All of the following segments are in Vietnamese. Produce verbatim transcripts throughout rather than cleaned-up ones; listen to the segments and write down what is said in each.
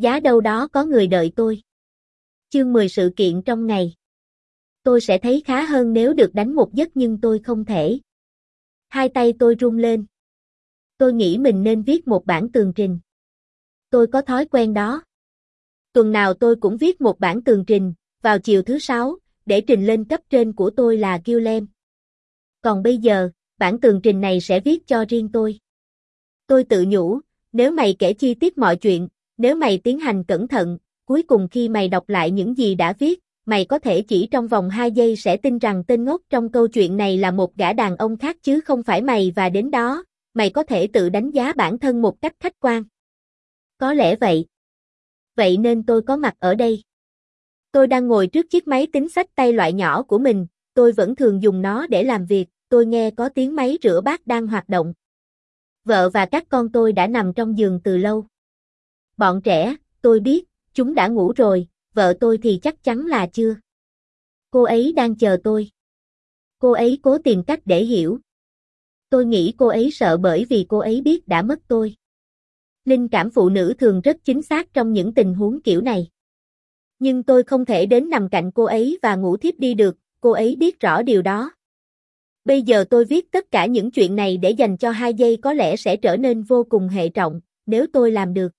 Giá đâu đó có người đợi tôi. Chương mười sự kiện trong ngày. Tôi sẽ thấy khá hơn nếu được đánh một giấc nhưng tôi không thể. Hai tay tôi run lên. Tôi nghĩ mình nên viết một bản tường trình. Tôi có thói quen đó. Tuần nào tôi cũng viết một bản tường trình, vào chiều thứ sáu, để trình lên cấp trên của tôi là Guillem. Còn bây giờ, bản tường trình này sẽ viết cho riêng tôi. Tôi tự nhủ, nếu mày kể chi tiết mọi chuyện, nếu mày tiến hành cẩn thận, cuối cùng khi mày đọc lại những gì đã viết, mày có thể chỉ trong vòng hai giây sẽ tin rằng tên ngốc trong câu chuyện này là một gã đàn ông khác chứ không phải mày và đến đó, mày có thể tự đánh giá bản thân một cách khách quan. Có lẽ vậy. Vậy nên tôi có mặt ở đây. Tôi đang ngồi trước chiếc máy tính xách tay loại nhỏ của mình, tôi vẫn thường dùng nó để làm việc, tôi nghe có tiếng máy rửa bát đang hoạt động. Vợ và các con tôi đã nằm trong giường từ lâu. Bọn trẻ, tôi biết, chúng đã ngủ rồi, vợ tôi thì chắc chắn là chưa. Cô ấy đang chờ tôi. Cô ấy cố tìm cách để hiểu. Tôi nghĩ cô ấy sợ bởi vì cô ấy biết đã mất tôi. Linh cảm phụ nữ thường rất chính xác trong những tình huống kiểu này. Nhưng tôi không thể đến nằm cạnh cô ấy và ngủ thiếp đi được, cô ấy biết rõ điều đó. Bây giờ tôi viết tất cả những chuyện này để dành cho hai giây có lẽ sẽ trở nên vô cùng hệ trọng, nếu tôi làm được.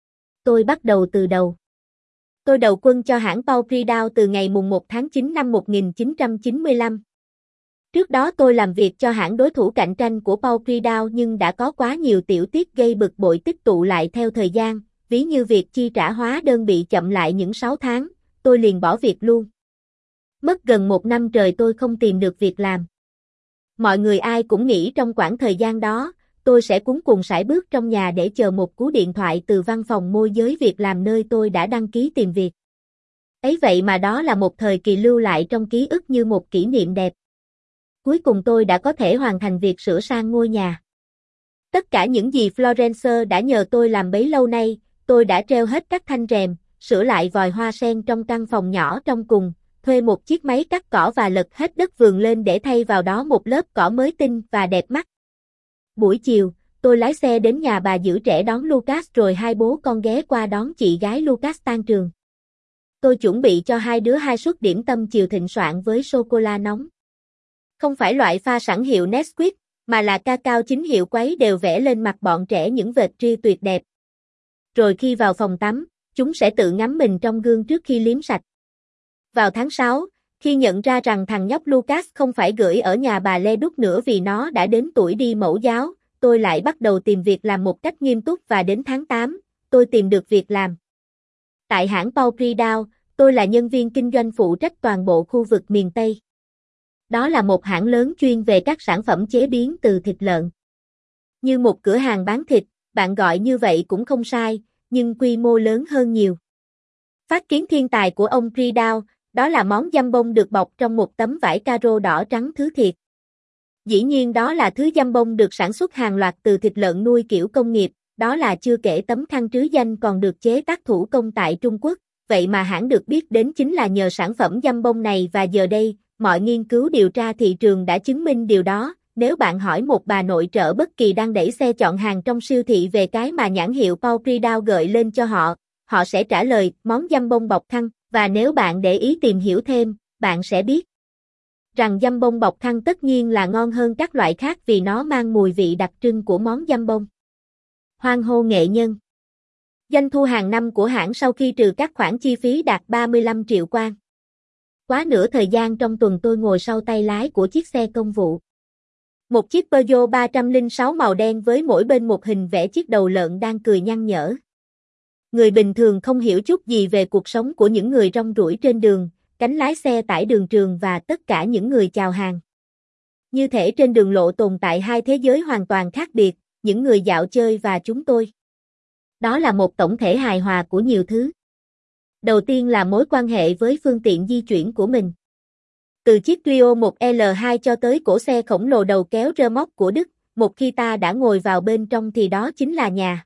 Tôi bắt đầu từ đầu. Tôi đầu quân cho hãng Paul Prida từ ngày mùng một tháng chín năm một nghìn chín trăm chín mươi lăm. Trước đó tôi làm việc cho hãng đối thủ cạnh tranh của Paul Prida nhưng đã có quá nhiều tiểu tiết gây bực bội tích tụ lại theo thời gian, ví như việc chi trả hóa đơn bị chậm lại những sáu tháng, tôi liền bỏ việc luôn. Mất gần một năm trời tôi không tìm được việc làm. Mọi người ai cũng nghĩ trong khoảng thời gian đó, tôi sẽ cuống cuồng sải bước trong nhà để chờ một cú điện thoại từ văn phòng môi giới việc làm nơi tôi đã đăng ký tìm việc. Ấy vậy mà đó là một thời kỳ lưu lại trong ký ức như một kỷ niệm đẹp. Cuối cùng tôi đã có thể hoàn thành việc sửa sang ngôi nhà. Tất cả những gì Florence đã nhờ tôi làm bấy lâu nay, tôi đã treo hết các thanh rèm, sửa lại vòi hoa sen trong căn phòng nhỏ trong cùng, thuê một chiếc máy cắt cỏ và lật hết đất vườn lên để thay vào đó một lớp cỏ mới tinh và đẹp mắt. Buổi chiều, tôi lái xe đến nhà bà giữ trẻ đón Lucas rồi hai bố con ghé qua đón chị gái Lucas tan trường. Tôi chuẩn bị cho hai đứa hai suất điểm tâm chiều thịnh soạn với sô-cô-la nóng. Không phải loại pha sẵn hiệu Nesquik, mà là cacao chính hiệu quấy đều vẽ lên mặt bọn trẻ những vệt ria tuyệt đẹp. Rồi khi vào phòng tắm, chúng sẽ tự ngắm mình trong gương trước khi liếm sạch. Vào tháng sáu, khi nhận ra rằng thằng nhóc Lucas không phải gửi ở nhà bà Lê Đúc nữa vì nó đã đến tuổi đi mẫu giáo, tôi lại bắt đầu tìm việc làm một cách nghiêm túc và đến tháng tám, tôi tìm được việc làm. Tại hãng Paul Prida, tôi là nhân viên kinh doanh phụ trách toàn bộ khu vực miền Tây. Đó là một hãng lớn chuyên về các sản phẩm chế biến từ thịt lợn. Như một cửa hàng bán thịt, bạn gọi như vậy cũng không sai, nhưng quy mô lớn hơn nhiều. Phát kiến thiên tài của ông Prida, đó là món jambon được bọc trong một tấm vải caro đỏ trắng thứ thiệt. Dĩ nhiên đó là thứ jambon được sản xuất hàng loạt từ thịt lợn nuôi kiểu công nghiệp, đó là chưa kể tấm khăn trứ danh còn được chế tác thủ công tại Trung Quốc, vậy mà hãng được biết đến chính là nhờ sản phẩm jambon này và giờ đây, mọi nghiên cứu điều tra thị trường đã chứng minh điều đó. Nếu bạn hỏi một bà nội trợ bất kỳ đang đẩy xe chọn hàng trong siêu thị về cái mà nhãn hiệu Paul Prida gợi lên cho họ, họ sẽ trả lời món jambon bọc khăn, và nếu bạn để ý tìm hiểu thêm, bạn sẽ biết rằng jambon bọc khăn tất nhiên là ngon hơn các loại khác vì nó mang mùi vị đặc trưng của món jambon. Hoan hô nghệ nhân. Doanh thu hàng năm của hãng sau khi trừ các khoản chi phí đạt ba mươi lăm triệu won. Quá nửa thời gian trong tuần tôi ngồi sau tay lái của chiếc xe công vụ. Một chiếc Peugeot ba không sáu màu đen với mỗi bên một hình vẽ chiếc đầu lợn đang cười nhăn nhở. Người bình thường không hiểu chút gì về cuộc sống của những người rong ruổi trên đường, cánh lái xe tải đường trường và tất cả những người chào hàng. Như thể trên đường lộ tồn tại hai thế giới hoàn toàn khác biệt, những người dạo chơi và chúng tôi. Đó là một tổng thể hài hòa của nhiều thứ. Đầu tiên là mối quan hệ với phương tiện di chuyển của mình. Từ chiếc Clio một L hai cho tới cỗ xe khổng lồ đầu kéo rơ móc của Đức, một khi ta đã ngồi vào bên trong thì đó chính là nhà.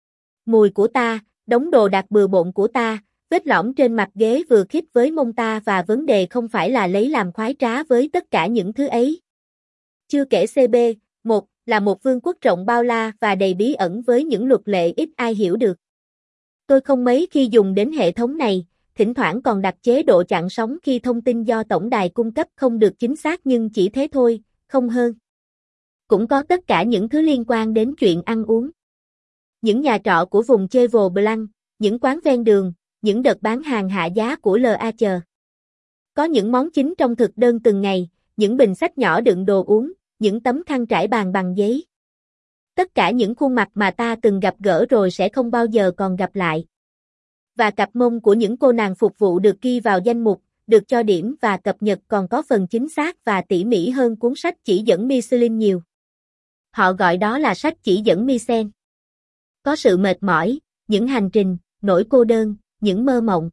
Mùi của ta, đống đồ đạc bừa bộn của ta, vết lõm trên mặt ghế vừa khít với mông ta và vấn đề không phải là lấy làm khoái trá với tất cả những thứ ấy. Chưa kể xê bê, một là một vương quốc rộng bao la và đầy bí ẩn với những luật lệ ít ai hiểu được. Tôi không mấy khi dùng đến hệ thống này, thỉnh thoảng còn đặt chế độ chặn sóng khi thông tin do tổng đài cung cấp không được chính xác nhưng chỉ thế thôi, không hơn. Cũng có tất cả những thứ liên quan đến chuyện ăn uống. Những nhà trọ của vùng Cheval Blanc, những quán ven đường, những đợt bán hàng hạ giá của lờ a chờ. Có những món chính trong thực đơn từng ngày, những bình xách nhỏ đựng đồ uống, những tấm khăn trải bàn bằng giấy. Tất cả những khuôn mặt mà ta từng gặp gỡ rồi sẽ không bao giờ còn gặp lại. Và cặp mông của những cô nàng phục vụ được ghi vào danh mục, được cho điểm và cập nhật còn có phần chính xác và tỉ mỉ hơn cuốn sách chỉ dẫn Michelin nhiều. Họ gọi đó là sách chỉ dẫn Michelin. Có sự mệt mỏi, những hành trình, nỗi cô đơn, những mơ mộng.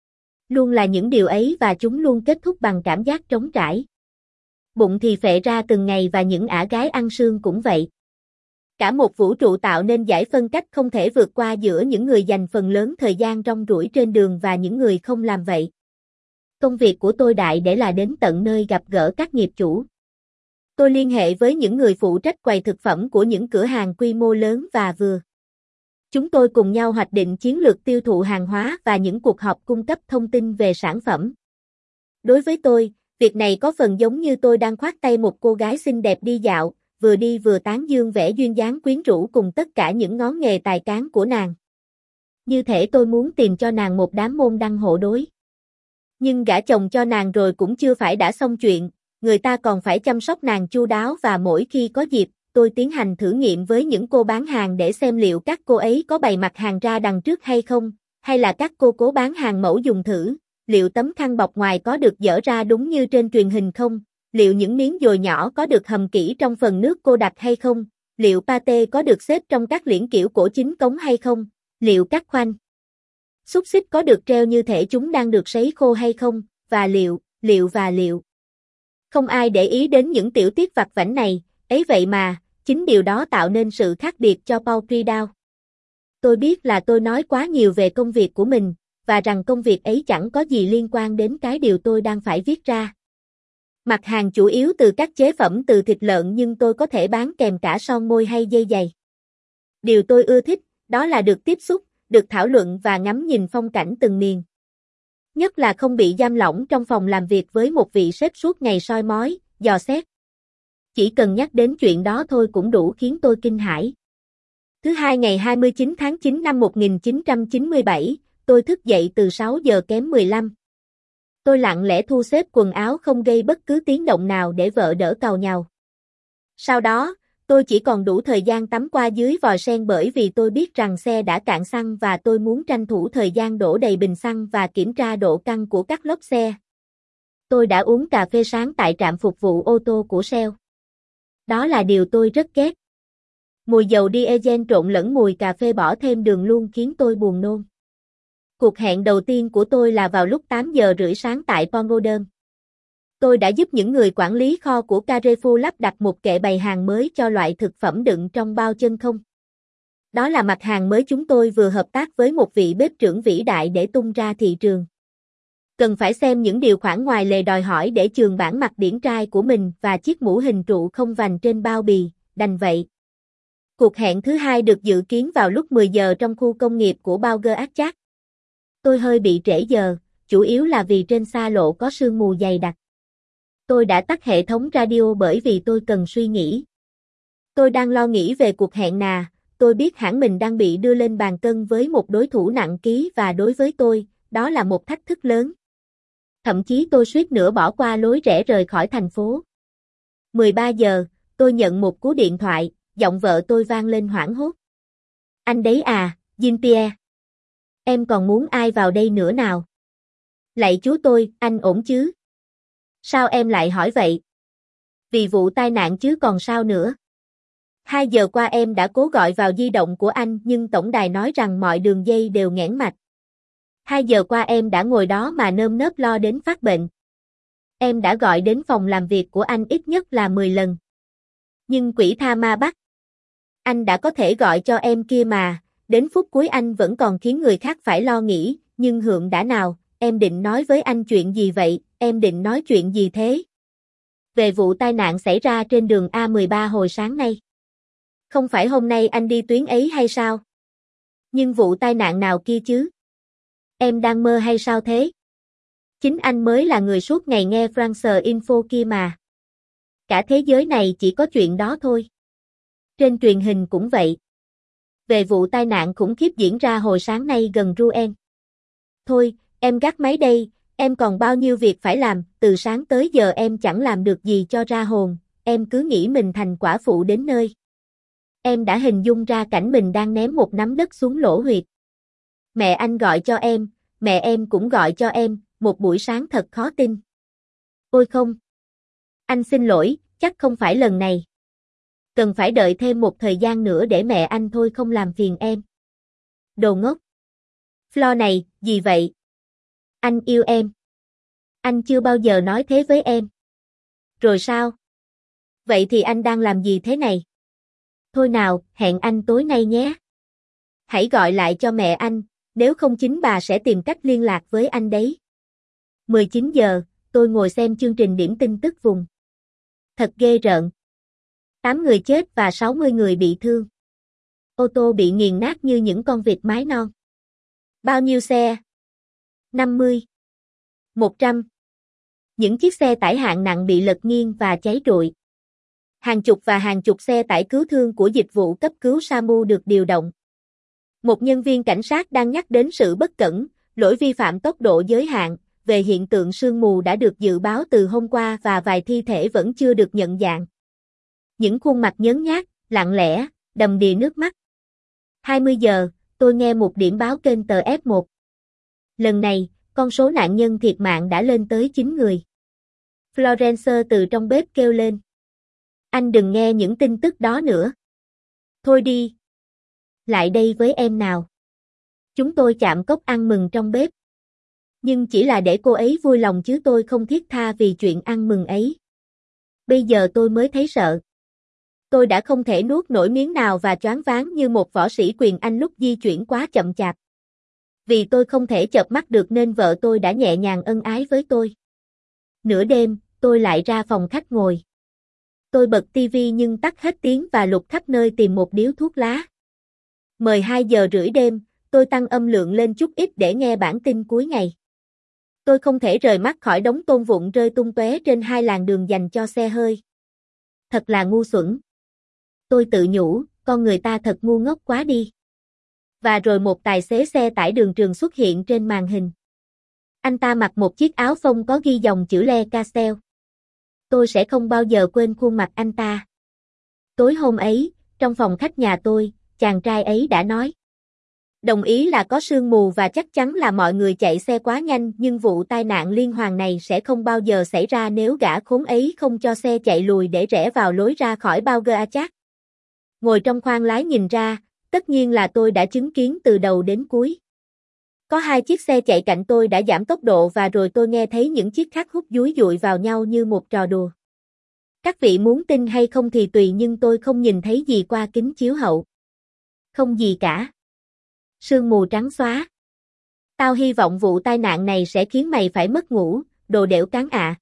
Luôn là những điều ấy và chúng luôn kết thúc bằng cảm giác trống trải. Bụng thì phệ ra từng ngày và những ả gái ăn sương cũng vậy. Cả một vũ trụ tạo nên giải phân cách không thể vượt qua giữa những người dành phần lớn thời gian rong ruổi trên đường và những người không làm vậy. Công việc của tôi đại để là đến tận nơi gặp gỡ các nghiệp chủ. Tôi liên hệ với những người phụ trách quầy thực phẩm của những cửa hàng quy mô lớn và vừa. Chúng tôi cùng nhau hoạch định chiến lược tiêu thụ hàng hóa và những cuộc họp cung cấp thông tin về sản phẩm. Đối với tôi, việc này có phần giống như tôi đang khoác tay một cô gái xinh đẹp đi dạo, vừa đi vừa tán dương vẻ duyên dáng quyến rũ cùng tất cả những ngón nghề tài cán của nàng. Như thể tôi muốn tìm cho nàng một đám môn đăng hộ đối. Nhưng gả chồng cho nàng rồi cũng chưa phải đã xong chuyện, người ta còn phải chăm sóc nàng chu đáo và mỗi khi có dịp, tôi tiến hành thử nghiệm với những cô bán hàng để xem liệu các cô ấy có bày mặt hàng ra đằng trước hay không, hay là các cô cố bán hàng mẫu dùng thử, liệu tấm khăn bọc ngoài có được dỡ ra đúng như trên truyền hình không, liệu những miếng dồi nhỏ có được hầm kỹ trong phần nước cô đặt hay không, liệu pate có được xếp trong các liễn kiểu cổ chính cống hay không, liệu các khoanh xúc xích có được treo như thể chúng đang được sấy khô hay không, và liệu, liệu và liệu. Không ai để ý đến những tiểu tiết vặt vãnh này, ấy vậy mà, chính điều đó tạo nên sự khác biệt cho Paul Prydau. Tôi biết là tôi nói quá nhiều về công việc của mình, và rằng công việc ấy chẳng có gì liên quan đến cái điều tôi đang phải viết ra. Mặt hàng chủ yếu từ các chế phẩm từ thịt lợn nhưng tôi có thể bán kèm cả son môi hay dây giày. Điều tôi ưa thích, đó là được tiếp xúc, được thảo luận và ngắm nhìn phong cảnh từng miền. Nhất là không bị giam lỏng trong phòng làm việc với một vị sếp suốt ngày soi mói, dò xét. Chỉ cần nhắc đến chuyện đó thôi cũng đủ khiến tôi kinh hãi. Thứ hai ngày hai mươi chín tháng chín năm một nghìn chín trăm chín mươi bảy, tôi thức dậy từ sáu giờ kém mười lăm. Tôi lặng lẽ thu xếp quần áo không gây bất cứ tiếng động nào để vợ đỡ càu nhàu. Sau đó, tôi chỉ còn đủ thời gian tắm qua dưới vòi sen bởi vì tôi biết rằng xe đã cạn xăng và tôi muốn tranh thủ thời gian đổ đầy bình xăng và kiểm tra độ căng của các lốp xe. Tôi đã uống cà phê sáng tại trạm phục vụ ô tô của Shell. Đó là điều tôi rất ghét. Mùi dầu diesel trộn lẫn mùi cà phê bỏ thêm đường luôn khiến tôi buồn nôn. Cuộc hẹn đầu tiên của tôi là vào lúc tám giờ rưỡi sáng tại Pongodom. Tôi đã giúp những người quản lý kho của Carrefour lắp đặt một kệ bày hàng mới cho loại thực phẩm đựng trong bao chân không. Đó là mặt hàng mới chúng tôi vừa hợp tác với một vị bếp trưởng vĩ đại để tung ra thị trường. Cần phải xem những điều khoản ngoài lề đòi hỏi để chườm bản mặt điển trai của mình và chiếc mũ hình trụ không vành trên bao bì, đành vậy. Cuộc hẹn thứ hai được dự kiến vào lúc mười giờ trong khu công nghiệp của Bauger Achach. Tôi hơi bị trễ giờ, chủ yếu là vì trên xa lộ có sương mù dày đặc. Tôi đã tắt hệ thống radio bởi vì tôi cần suy nghĩ. Tôi đang lo nghĩ về cuộc hẹn nà, tôi biết hẳn mình đang bị đưa lên bàn cân với một đối thủ nặng ký và đối với tôi, đó là một thách thức lớn. Thậm chí tôi suýt nữa bỏ qua lối rẽ rời khỏi thành phố. mười ba giờ, tôi nhận một cú điện thoại, giọng vợ tôi vang lên hoảng hốt. Anh đấy à, Jean-Pierre. Em còn muốn ai vào đây nữa nào? Lạy chú tôi, anh ổn chứ? Sao em lại hỏi vậy? Vì vụ tai nạn chứ còn sao nữa? Hai giờ qua em đã cố gọi vào di động của anh nhưng tổng đài nói rằng mọi đường dây đều nghẽn mạch. Hai giờ qua em đã ngồi đó mà nơm nớp lo đến phát bệnh. Em đã gọi đến phòng làm việc của anh ít nhất là mười lần. Nhưng quỷ tha ma bắt. Anh đã có thể gọi cho em kia mà, đến phút cuối anh vẫn còn khiến người khác phải lo nghĩ, nhưng Hượng đã nào, em định nói với anh chuyện gì vậy, em định nói chuyện gì thế? Về vụ tai nạn xảy ra trên đường A mười ba hồi sáng nay. Không phải hôm nay anh đi tuyến ấy hay sao? Nhưng vụ tai nạn nào kia chứ? Em đang mơ hay sao thế? Chính anh mới là người suốt ngày nghe France Info kia mà. Cả thế giới này chỉ có chuyện đó thôi. Trên truyền hình cũng vậy. Về vụ tai nạn khủng khiếp diễn ra hồi sáng nay gần Rouen. Thôi, em gác máy đây, em còn bao nhiêu việc phải làm, từ sáng tới giờ em chẳng làm được gì cho ra hồn, em cứ nghĩ mình thành quả phụ đến nơi. Em đã hình dung ra cảnh mình đang ném một nắm đất xuống lỗ huyệt. Mẹ anh gọi cho em, mẹ em cũng gọi cho em, một buổi sáng thật khó tin. Ôi không. Anh xin lỗi, chắc không phải lần này. Cần phải đợi thêm một thời gian nữa để mẹ anh thôi không làm phiền em. Đồ ngốc. Flo này, gì vậy? Anh yêu em. Anh chưa bao giờ nói thế với em. Rồi sao? Vậy thì anh đang làm gì thế này? Thôi nào, hẹn anh tối nay nhé. Hãy gọi lại cho mẹ anh, nếu không chính bà sẽ tìm cách liên lạc với anh đấy. mười chín giờ, tôi ngồi xem chương trình điểm tin tức vùng. Thật ghê rợn. tám người chết và sáu mươi người bị thương. Ô tô bị nghiền nát như những con vịt mái non. Bao nhiêu xe? năm mươi. một trăm. Những chiếc xe tải hạng nặng bị lật nghiêng và cháy rụi. Hàng chục và hàng chục xe tải cứu thương của dịch vụ cấp cứu ét a em u được điều động. Một nhân viên cảnh sát đang nhắc đến sự bất cẩn, lỗi vi phạm tốc độ giới hạn, về hiện tượng sương mù đã được dự báo từ hôm qua và vài thi thể vẫn chưa được nhận dạng. Những khuôn mặt nhớn nhác, lặng lẽ, đầm đìa nước mắt. hai mươi giờ, tôi nghe một điểm báo kênh tờ ép một. Lần này, con số nạn nhân thiệt mạng đã lên tới chín người. Florence từ trong bếp kêu lên. Anh đừng nghe những tin tức đó nữa. Thôi đi. Lại đây với em nào. Chúng tôi chạm cốc ăn mừng trong bếp. Nhưng chỉ là để cô ấy vui lòng chứ tôi không thiết tha vì chuyện ăn mừng ấy. Bây giờ tôi mới thấy sợ. Tôi đã không thể nuốt nổi miếng nào và choáng váng như một võ sĩ quyền Anh lúc di chuyển quá chậm chạp. Vì tôi không thể chợp mắt được nên vợ tôi đã nhẹ nhàng ân ái với tôi. Nửa đêm, tôi lại ra phòng khách ngồi. Tôi bật tivi nhưng tắt hết tiếng và lục khắp nơi tìm một điếu thuốc lá. mười hai giờ rưỡi đêm, tôi tăng âm lượng lên chút ít để nghe bản tin cuối ngày. Tôi không thể rời mắt khỏi đống tôm vụn rơi tung tóe trên hai làn đường dành cho xe hơi. Thật là ngu xuẩn. Tôi tự nhủ, con người ta thật ngu ngốc quá đi. Và rồi một tài xế xe tải đường trường xuất hiện trên màn hình. Anh ta mặc một chiếc áo phông có ghi dòng chữ Le Castel. Tôi sẽ không bao giờ quên khuôn mặt anh ta. Tối hôm ấy, trong phòng khách nhà tôi, chàng trai ấy đã nói. Đồng ý là có sương mù và chắc chắn là mọi người chạy xe quá nhanh, nhưng vụ tai nạn liên hoàn này sẽ không bao giờ xảy ra nếu gã khốn ấy không cho xe chạy lùi để rẽ vào lối ra khỏi Bauger Achard. Ngồi trong khoang lái nhìn ra, tất nhiên là tôi đã chứng kiến từ đầu đến cuối. Có hai chiếc xe chạy cạnh tôi đã giảm tốc độ và rồi tôi nghe thấy những chiếc khác hút dúi dụi vào nhau như một trò đùa. Các vị muốn tin hay không thì tùy nhưng tôi không nhìn thấy gì qua kính chiếu hậu. Không gì cả. Sương mù trắng xóa. Tao hy vọng vụ tai nạn này sẽ khiến mày phải mất ngủ, đồ đẻo cán ạ.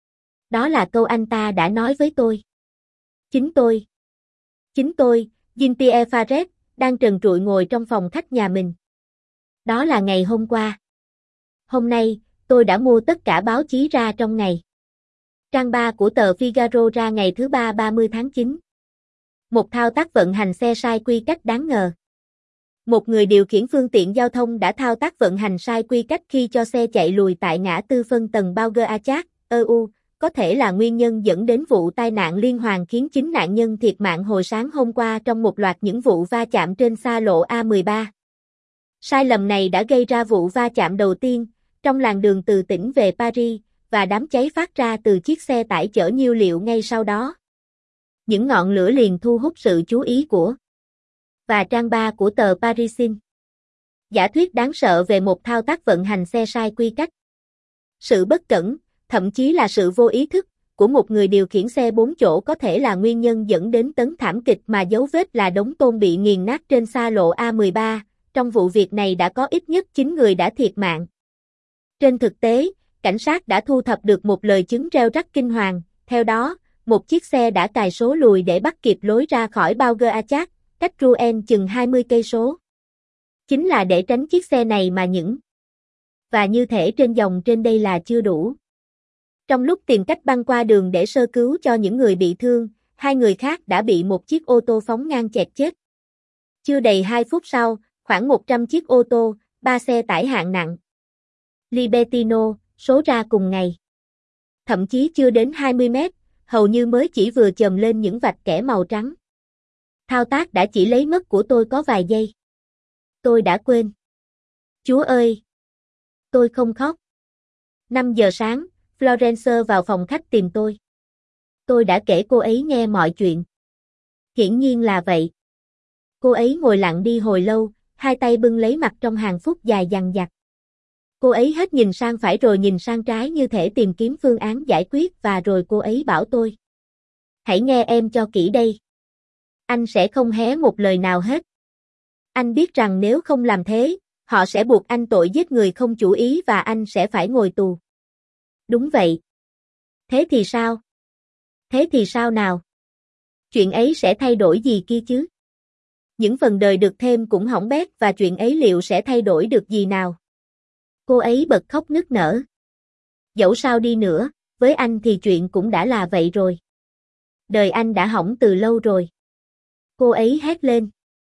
Đó là câu anh ta đã nói với tôi. Chính tôi. Chính tôi, Jean-Pierre Faret, đang trần trụi ngồi trong phòng khách nhà mình. Đó là ngày hôm qua. Hôm nay, tôi đã mua tất cả báo chí ra trong ngày. Trang ba của tờ Figaro ra ngày thứ ba ba mươi tháng chín. Một thao tác vận hành xe sai quy cách đáng ngờ. Một người điều khiển phương tiện giao thông đã thao tác vận hành sai quy cách khi cho xe chạy lùi tại ngã tư phân tầng Bauger Achard, e u, có thể là nguyên nhân dẫn đến vụ tai nạn liên hoàn khiến chín nạn nhân thiệt mạng hồi sáng hôm qua trong một loạt những vụ va chạm trên xa lộ A mười ba. Sai lầm này đã gây ra vụ va chạm đầu tiên, trong làn đường từ tỉnh về Paris, và đám cháy phát ra từ chiếc xe tải chở nhiên liệu ngay sau đó. Những ngọn lửa liền thu hút sự chú ý của và trang ba của tờ Parisien. Giả thuyết đáng sợ về một thao tác vận hành xe sai quy cách. Sự bất cẩn, thậm chí là sự vô ý thức, của một người điều khiển xe bốn chỗ có thể là nguyên nhân dẫn đến tấn thảm kịch mà dấu vết là đống tôm bị nghiền nát trên xa lộ A mười ba. Trong vụ việc này đã có ít nhất chín người đã thiệt mạng. Trên thực tế, cảnh sát đã thu thập được một lời chứng reo rắc kinh hoàng. Theo đó, một chiếc xe đã cài số lùi để bắt kịp lối ra khỏi Bauger Achard, cách Rouen chừng hai mươi cây số. Chính là để tránh chiếc xe này mà những. Và như thể trên dòng trên đây là chưa đủ. Trong lúc tìm cách băng qua đường để sơ cứu cho những người bị thương, hai người khác đã bị một chiếc ô tô phóng ngang chẹt chết. Chưa đầy hai phút sau, khoảng một trăm chiếc ô tô, ba xe tải hạng nặng Libertino, số ra cùng ngày. Thậm chí chưa đến hai mươi mét, hầu như mới chỉ vừa chồm lên những vạch kẻ màu trắng. Thao tác đã chỉ lấy mất của tôi có vài giây. Tôi đã quên. Chúa ơi! Tôi không khóc. năm giờ sáng, Florence vào phòng khách tìm tôi. Tôi đã kể cô ấy nghe mọi chuyện. Hiển nhiên là vậy. Cô ấy ngồi lặng đi hồi lâu, hai tay bưng lấy mặt trong hàng phút dài dằng dặc. Cô ấy hết nhìn sang phải rồi nhìn sang trái như thể tìm kiếm phương án giải quyết và rồi cô ấy bảo tôi. Hãy nghe em cho kỹ đây. Anh sẽ không hé một lời nào hết. Anh biết rằng nếu không làm thế, họ sẽ buộc anh tội giết người không chủ ý và anh sẽ phải ngồi tù. Đúng vậy. Thế thì sao? Thế thì sao nào? Chuyện ấy sẽ thay đổi gì kia chứ? Những phần đời được thêm cũng hỏng bét và chuyện ấy liệu sẽ thay đổi được gì nào? Cô ấy bật khóc nức nở. Dẫu sao đi nữa, với anh thì chuyện cũng đã là vậy rồi. Đời anh đã hỏng từ lâu rồi. Cô ấy hét lên.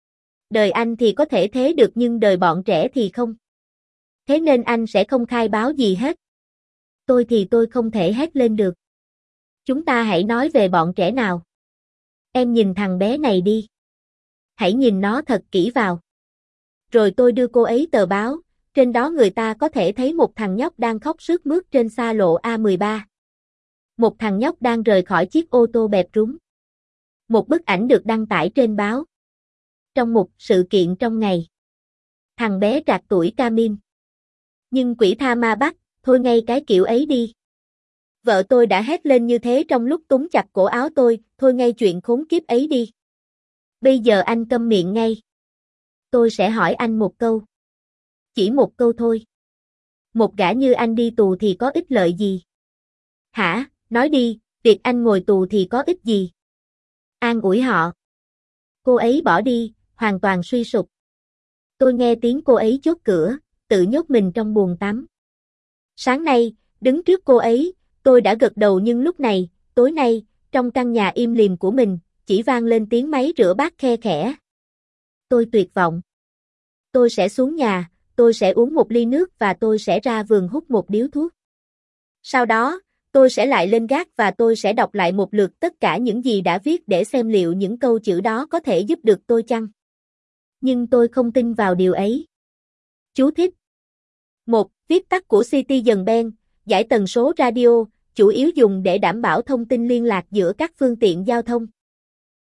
Đời anh thì có thể thế được nhưng đời bọn trẻ thì không. Thế nên anh sẽ không khai báo gì hết. Tôi thì tôi không thể hét lên được. Chúng ta hãy nói về bọn trẻ nào. Em nhìn thằng bé này đi. Hãy nhìn nó thật kỹ vào. Rồi tôi đưa cô ấy tờ báo, trên đó người ta có thể thấy một thằng nhóc đang khóc sướt mướt trên xa lộ A mười ba. Một thằng nhóc đang rời khỏi chiếc ô tô bẹp rúng. Một bức ảnh được đăng tải trên báo. Trong một sự kiện trong ngày. Thằng bé trạc tuổi Camin. Nhưng quỷ tha ma bắt, thôi ngay cái kiểu ấy đi. Vợ tôi đã hét lên như thế trong lúc túm chặt cổ áo tôi, thôi ngay chuyện khốn kiếp ấy đi. Bây giờ anh câm miệng ngay. Tôi sẽ hỏi anh một câu. Chỉ một câu thôi. Một gã như anh đi tù thì có ích lợi gì? Hả, nói đi, việc anh ngồi tù thì có ích gì? An ủi họ. Cô ấy bỏ đi, hoàn toàn suy sụp. Tôi nghe tiếng cô ấy chốt cửa, tự nhốt mình trong buồng tắm. Sáng nay, đứng trước cô ấy, tôi đã gật đầu nhưng lúc này, tối nay, trong căn nhà im lìm của mình, chỉ vang lên tiếng máy rửa bát khe khẽ. Tôi tuyệt vọng. Tôi sẽ xuống nhà, tôi sẽ uống một ly nước và tôi sẽ ra vườn hút một điếu thuốc. Sau đó, tôi sẽ lại lên gác và tôi sẽ đọc lại một lượt tất cả những gì đã viết để xem liệu những câu chữ đó có thể giúp được tôi chăng. Nhưng tôi không tin vào điều ấy. Chú thích. một. Viết tắt của Citizen Bank, giải tần số radio, chủ yếu dùng để đảm bảo thông tin liên lạc giữa các phương tiện giao thông.